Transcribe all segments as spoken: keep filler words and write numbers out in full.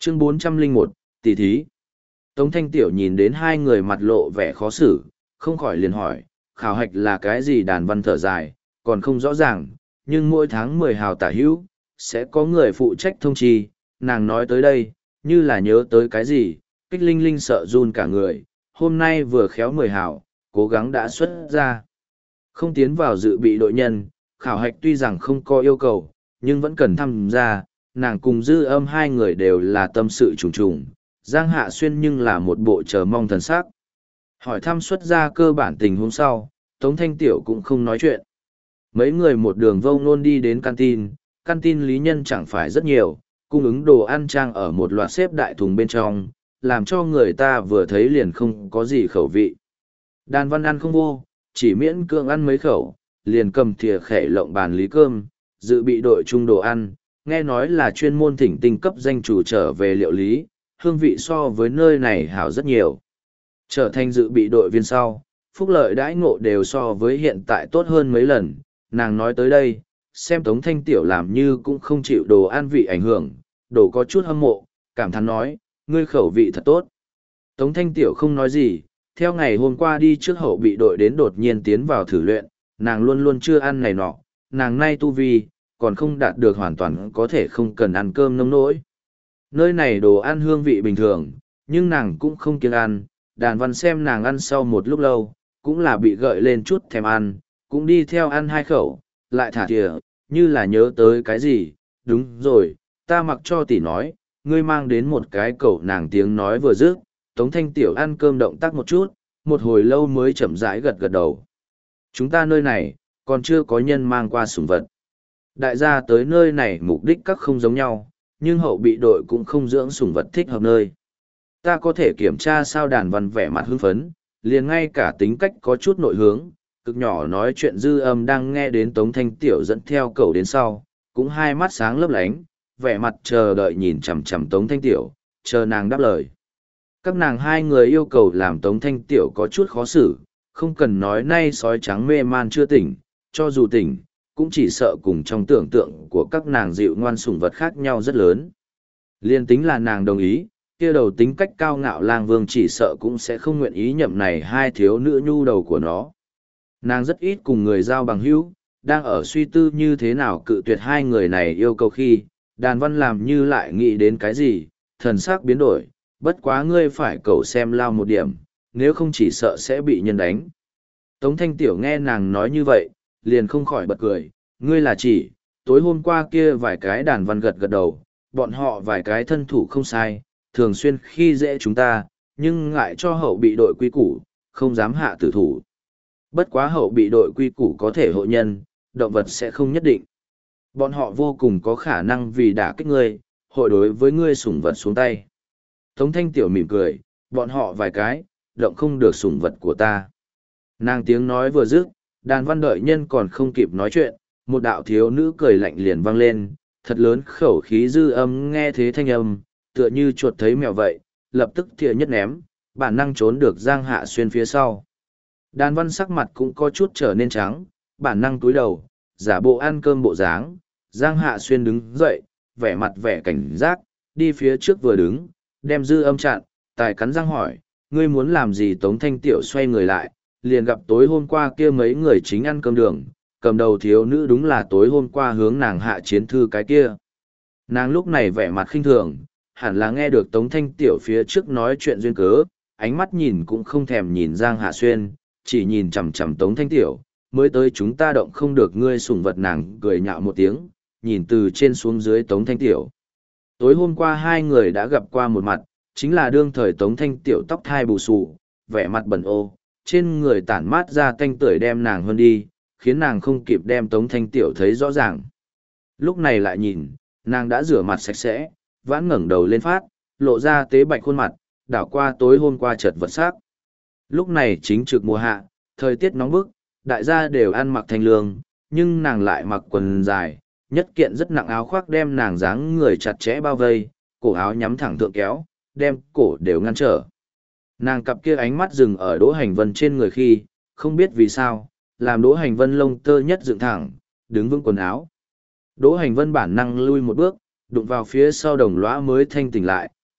Chương bốn trăm lẻ một, tỷ thí. Tống Thanh Tiểu nhìn đến hai người mặt lộ vẻ khó xử, không khỏi liền hỏi, khảo hạch là cái gì? Đàn văn thở dài, còn không rõ ràng, nhưng mỗi tháng mười hào tả hữu, sẽ có người phụ trách thông chi. Nàng nói tới đây, như là nhớ tới cái gì, Kích Linh Linh sợ run cả người, hôm nay vừa khéo mười hào, cố gắng đã xuất ra. Không tiến vào dự bị đội nhân, khảo hạch tuy rằng không có yêu cầu, nhưng vẫn cần tham gia. Nàng cùng Dư Âm hai người đều là tâm sự trùng trùng, Giang Hạ Xuyên nhưng là một bộ chờ mong thần sắc. Hỏi thăm xuất ra cơ bản tình huống sau, Tống Thanh Tiểu cũng không nói chuyện. Mấy người một đường vông nôn đi đến canteen, canteen lý nhân chẳng phải rất nhiều, cung ứng đồ ăn trang ở một loạt xếp đại thùng bên trong, làm cho người ta vừa thấy liền không có gì khẩu vị. Đàn văn ăn không vô, chỉ miễn cưỡng ăn mấy khẩu, liền cầm thìa khẽ lộng bàn lý cơm, dự bị đội chung đồ ăn, nghe nói là chuyên môn thỉnh tinh cấp danh chủ trở về liệu lý, hương vị so với nơi này hảo rất nhiều. Trở thành dự bị đội viên sau, phúc lợi đãi ngộ đều so với hiện tại tốt hơn mấy lần. Nàng nói tới đây, xem Tống Thanh Tiểu làm như cũng không chịu đồ ăn vị ảnh hưởng, đồ có chút hâm mộ, cảm thán nói, ngươi khẩu vị thật tốt. Tống Thanh Tiểu không nói gì, theo ngày hôm qua đi trước hậu bị đội đến đột nhiên tiến vào thử luyện, nàng luôn luôn chưa ăn này nọ, nàng nay tu vi, còn không đạt được hoàn toàn có thể không cần ăn cơm nông nỗi. Nơi này đồ ăn hương vị bình thường, nhưng nàng cũng không kiêng ăn, đàn văn xem nàng ăn sau một lúc lâu, cũng là bị gợi lên chút thèm ăn, cũng đi theo ăn hai khẩu, lại thả thìa, như là nhớ tới cái gì, đúng rồi, ta mặc cho tỷ nói, ngươi mang đến một cái cẩu. Nàng tiếng nói vừa dứt, Tống Thanh Tiểu ăn cơm động tác một chút, một hồi lâu mới chậm rãi gật gật đầu. Chúng ta nơi này, còn chưa có nhân mang qua sủng vật. Đại gia tới nơi này mục đích các không giống nhau, nhưng hậu bị đội cũng không dưỡng sủng vật thích hợp nơi. Ta có thể kiểm tra sao? Đàn văn vẻ mặt hưng phấn, liền ngay cả tính cách có chút nội hướng, cực nhỏ nói chuyện. Dư Âm đang nghe đến Tống Thanh Tiểu dẫn theo cậu đến sau, cũng hai mắt sáng lấp lánh, vẻ mặt chờ đợi nhìn chằm chằm Tống Thanh Tiểu, chờ nàng đáp lời. Các nàng hai người yêu cầu làm Tống Thanh Tiểu có chút khó xử, không cần nói nay sói trắng mê man chưa tỉnh, cho dù tỉnh, cũng chỉ sợ cùng trong tưởng tượng của các nàng dịu ngoan sủng vật khác nhau rất lớn. Liên tính là nàng đồng ý, kia đầu tính cách cao ngạo lang vương chỉ sợ cũng sẽ không nguyện ý nhậm này hai thiếu nữ nhu đầu của nó. Nàng rất ít cùng người giao bằng hữu, đang ở suy tư như thế nào cự tuyệt hai người này yêu cầu khi, đàn văn làm như lại nghĩ đến cái gì, thần sắc biến đổi, bất quá ngươi phải cầu xem lao một điểm, nếu không chỉ sợ sẽ bị nhân đánh. Tống Thanh Tiểu nghe nàng nói như vậy, liền không khỏi bật cười, ngươi là chỉ, tối hôm qua kia vài cái. Đàn văn gật gật đầu, bọn họ vài cái thân thủ không sai, thường xuyên khi dễ chúng ta, nhưng ngại cho hậu bị đội quy củ, không dám hạ tử thủ. Bất quá hậu bị đội quy củ có thể hộ nhân, động vật sẽ không nhất định. Bọn họ vô cùng có khả năng vì đả kích ngươi, hội đối với ngươi sủng vật xuống tay. Tống Thanh Tiểu mỉm cười, bọn họ vài cái, động không được sủng vật của ta. Nàng tiếng nói vừa dứt, đàn văn đợi nhân còn không kịp nói chuyện, một đạo thiếu nữ cười lạnh liền vang lên, thật lớn khẩu khí. Dư Âm nghe thế thanh âm, tựa như chuột thấy mèo vậy, lập tức thìa nhất ném, bản năng trốn được Giang Hạ Xuyên phía sau. Đàn văn sắc mặt cũng có chút trở nên trắng, bản năng túi đầu, giả bộ ăn cơm bộ dáng. Giang Hạ Xuyên đứng dậy, vẻ mặt vẻ cảnh giác, đi phía trước vừa đứng, đem Dư Âm chặn, tài cắn răng hỏi, ngươi muốn làm gì? Tống Thanh Tiểu xoay người lại, liền gặp tối hôm qua kia mấy người chính ăn cơm đường, cầm đầu thiếu nữ đúng là tối hôm qua hướng nàng hạ chiến thư cái kia. Nàng lúc này vẻ mặt khinh thường, hẳn là nghe được Tống Thanh Tiểu phía trước nói chuyện duyên cớ, ánh mắt nhìn cũng không thèm nhìn Giang Hạ Xuyên, chỉ nhìn chằm chằm Tống Thanh Tiểu, mới tới chúng ta động không được ngươi sủng vật. Nàng cười nhạo một tiếng, nhìn từ trên xuống dưới Tống Thanh Tiểu. Tối hôm qua hai người đã gặp qua một mặt, chính là đương thời Tống Thanh Tiểu tóc thai bù xù, vẻ mặt bẩn ô, trên người tản mát ra tanh tưởi đem nàng hơn đi, khiến nàng không kịp đem Tống Thanh Tiểu thấy rõ ràng. Lúc này lại nhìn, nàng đã rửa mặt sạch sẽ, vãn ngẩng đầu lên phát, lộ ra tế bạch khuôn mặt, đảo qua tối hôm qua chợt vật sắc. Lúc này chính trực mùa hạ, thời tiết nóng bức, đại gia đều ăn mặc thanh lương, nhưng nàng lại mặc quần dài, nhất kiện rất nặng áo khoác đem nàng dáng người chặt chẽ bao vây, cổ áo nhắm thẳng thượng kéo, đem cổ đều ngăn trở. Nàng cặp kia ánh mắt dừng ở Đỗ Hành Vân trên người khi, không biết vì sao, làm Đỗ Hành Vân lông tơ nhất dựng thẳng, đứng vững quần áo. Đỗ Hành Vân bản năng lui một bước, đụng vào phía sau đồng lõa mới thanh tỉnh lại,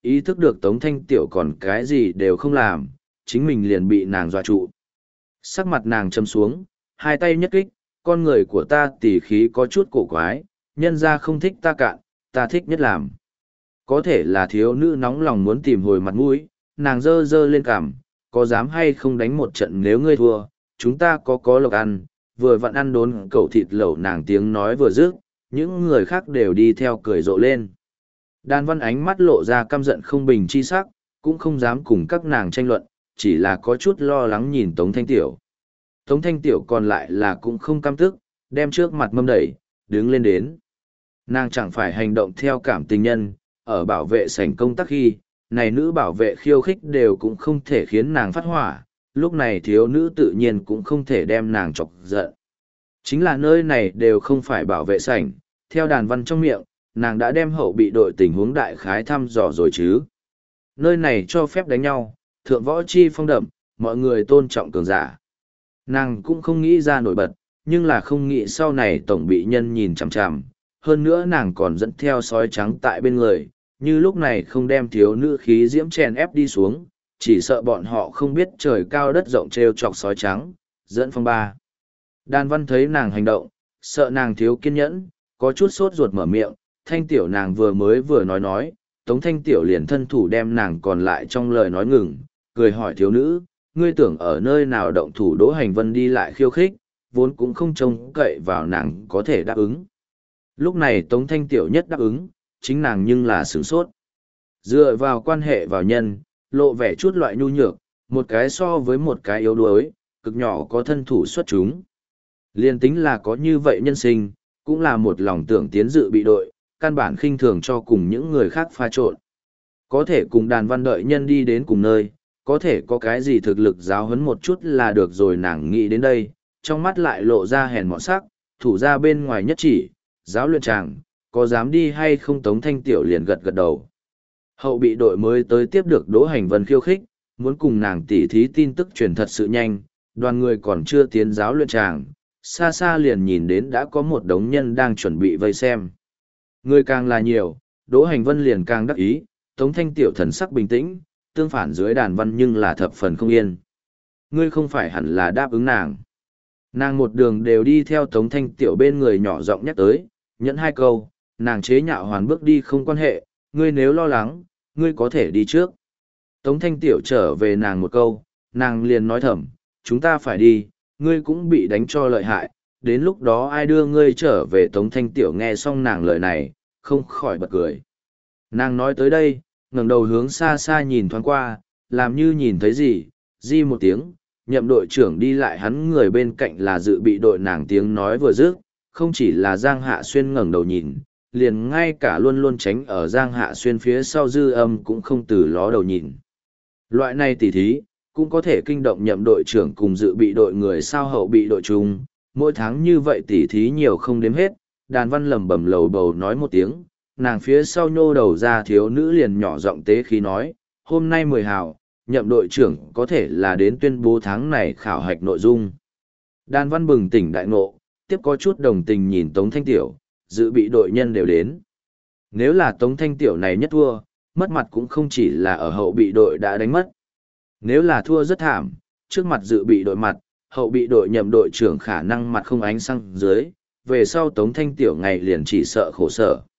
ý thức được Tống Thanh Tiểu còn cái gì đều không làm, chính mình liền bị nàng dọa trụ. Sắc mặt nàng châm xuống, hai tay nhất kích, con người của ta tỉ khí có chút cổ quái, nhân ra không thích ta cạn, ta thích nhất làm. Có thể là thiếu nữ nóng lòng muốn tìm hồi mặt mũi, nàng dơ dơ lên cằm, có dám hay không đánh một trận nếu ngươi thua, chúng ta có có lộc ăn, vừa vặn ăn đốn cẩu thịt lẩu nàng tiếng nói vừa dứt, những người khác đều đi theo cười rộ lên. Đan Văn ánh mắt lộ ra căm giận không bình chi sắc, cũng không dám cùng các nàng tranh luận, chỉ là có chút lo lắng nhìn Tống Thanh Tiểu. Tống Thanh Tiểu còn lại là cũng không căm tức, đem trước mặt mâm đẩy, đứng lên đến. Nàng chẳng phải hành động theo cảm tình nhân, ở bảo vệ sảnh công tác khi, này nữ bảo vệ khiêu khích đều cũng không thể khiến nàng phát hỏa, lúc này thiếu nữ tự nhiên cũng không thể đem nàng chọc giận. Chính là nơi này đều không phải bảo vệ sảnh, theo Đàn Văn trong miệng, nàng đã đem hậu bị đội tình huống đại khái thăm dò rồi chứ. Nơi này cho phép đánh nhau, thượng võ chi phong đậm, mọi người tôn trọng cường giả. Nàng cũng không nghĩ ra nổi bật, nhưng là không nghĩ sau này tổng bị nhân nhìn chằm chằm. Hơn nữa nàng còn dẫn theo sói trắng tại bên người, như lúc này không đem thiếu nữ khí diễm chèn ép đi xuống, chỉ sợ bọn họ không biết trời cao đất rộng trêu chọc sói trắng, dẫn phong ba. Đan Văn thấy nàng hành động, sợ nàng thiếu kiên nhẫn, có chút sốt ruột mở miệng, Thanh Tiểu nàng vừa mới vừa nói nói, Tống Thanh Tiểu liền thân thủ đem nàng còn lại trong lời nói ngừng, cười hỏi thiếu nữ, ngươi tưởng ở nơi nào động thủ Đỗ Hành Vân đi lại khiêu khích, vốn cũng không trông cậy vào nàng có thể đáp ứng. Lúc này Tống Thanh Tiểu nhất đáp ứng, chính nàng nhưng là sửng sốt. Dựa vào quan hệ vào nhân, lộ vẻ chút loại nhu nhược, một cái so với một cái yếu đuối, cực nhỏ có thân thủ xuất chúng. Liên tính là có như vậy nhân sinh, cũng là một lòng tưởng tiến dự bị đội, căn bản khinh thường cho cùng những người khác pha trộn. Có thể cùng Đàn Văn đợi nhân đi đến cùng nơi, có thể có cái gì thực lực giáo huấn một chút là được rồi nàng nghĩ đến đây, trong mắt lại lộ ra hèn mọn sắc, thủ ra bên ngoài nhất chỉ, giáo luyện chàng, có dám đi hay không Tống Thanh Tiểu liền gật gật đầu. Hậu bị đội mới tới tiếp được Đỗ Hành Vân khiêu khích, muốn cùng nàng tỉ thí tin tức truyền thật sự nhanh, đoàn người còn chưa tiến giáo luyện chàng, xa xa liền nhìn đến đã có một đống nhân đang chuẩn bị vây xem. Người càng là nhiều, Đỗ Hành Vân liền càng đắc ý, Tống Thanh Tiểu thần sắc bình tĩnh, tương phản dưới Đàn Văn nhưng là thập phần không yên. Ngươi không phải hẳn là đáp ứng nàng. Nàng một đường đều đi theo Tống Thanh Tiểu bên người nhỏ giọng nhắc tới, nhẫn hai câu, nàng chế nhạo hoàn bước đi không quan hệ, ngươi nếu lo lắng, ngươi có thể đi trước. Tống Thanh Tiểu trở về nàng một câu, nàng liền nói thầm, chúng ta phải đi, ngươi cũng bị đánh cho lợi hại, đến lúc đó ai đưa ngươi trở về. Tống Thanh Tiểu nghe xong nàng lời này, không khỏi bật cười. Nàng nói tới đây, ngẩng đầu hướng xa xa nhìn thoáng qua, làm như nhìn thấy gì, di một tiếng, nhậm đội trưởng đi lại hắn người bên cạnh là dự bị đội nàng tiếng nói vừa dứt, không chỉ là Giang Hạ Xuyên ngẩng đầu nhìn, liền ngay cả luôn luôn tránh ở Giang Hạ Xuyên phía sau Dư Âm cũng không từ ló đầu nhìn. Loại này tỉ thí, cũng có thể kinh động nhậm đội trưởng cùng dự bị đội người sao hậu bị đội chung, mỗi tháng như vậy tỉ thí nhiều không đếm hết. Đàn Văn lẩm bẩm lầu bầu nói một tiếng, nàng phía sau nhô đầu ra thiếu nữ liền nhỏ giọng tế khí nói, hôm nay mười hào, nhậm đội trưởng có thể là đến tuyên bố tháng này khảo hạch nội dung. Đàn Văn bừng tỉnh đại ngộ, tiếp có chút đồng tình nhìn Tống Thanh Tiểu, dự bị đội nhân đều đến. Nếu là Tống Thanh Tiểu này nhất thua, mất mặt cũng không chỉ là ở hậu bị đội đã đánh mất. Nếu là thua rất thảm, trước mặt dự bị đội mặt, hậu bị đội nhậm đội trưởng khả năng mặt không ánh sang dưới, về sau Tống Thanh Tiểu ngày liền chỉ sợ khổ sở.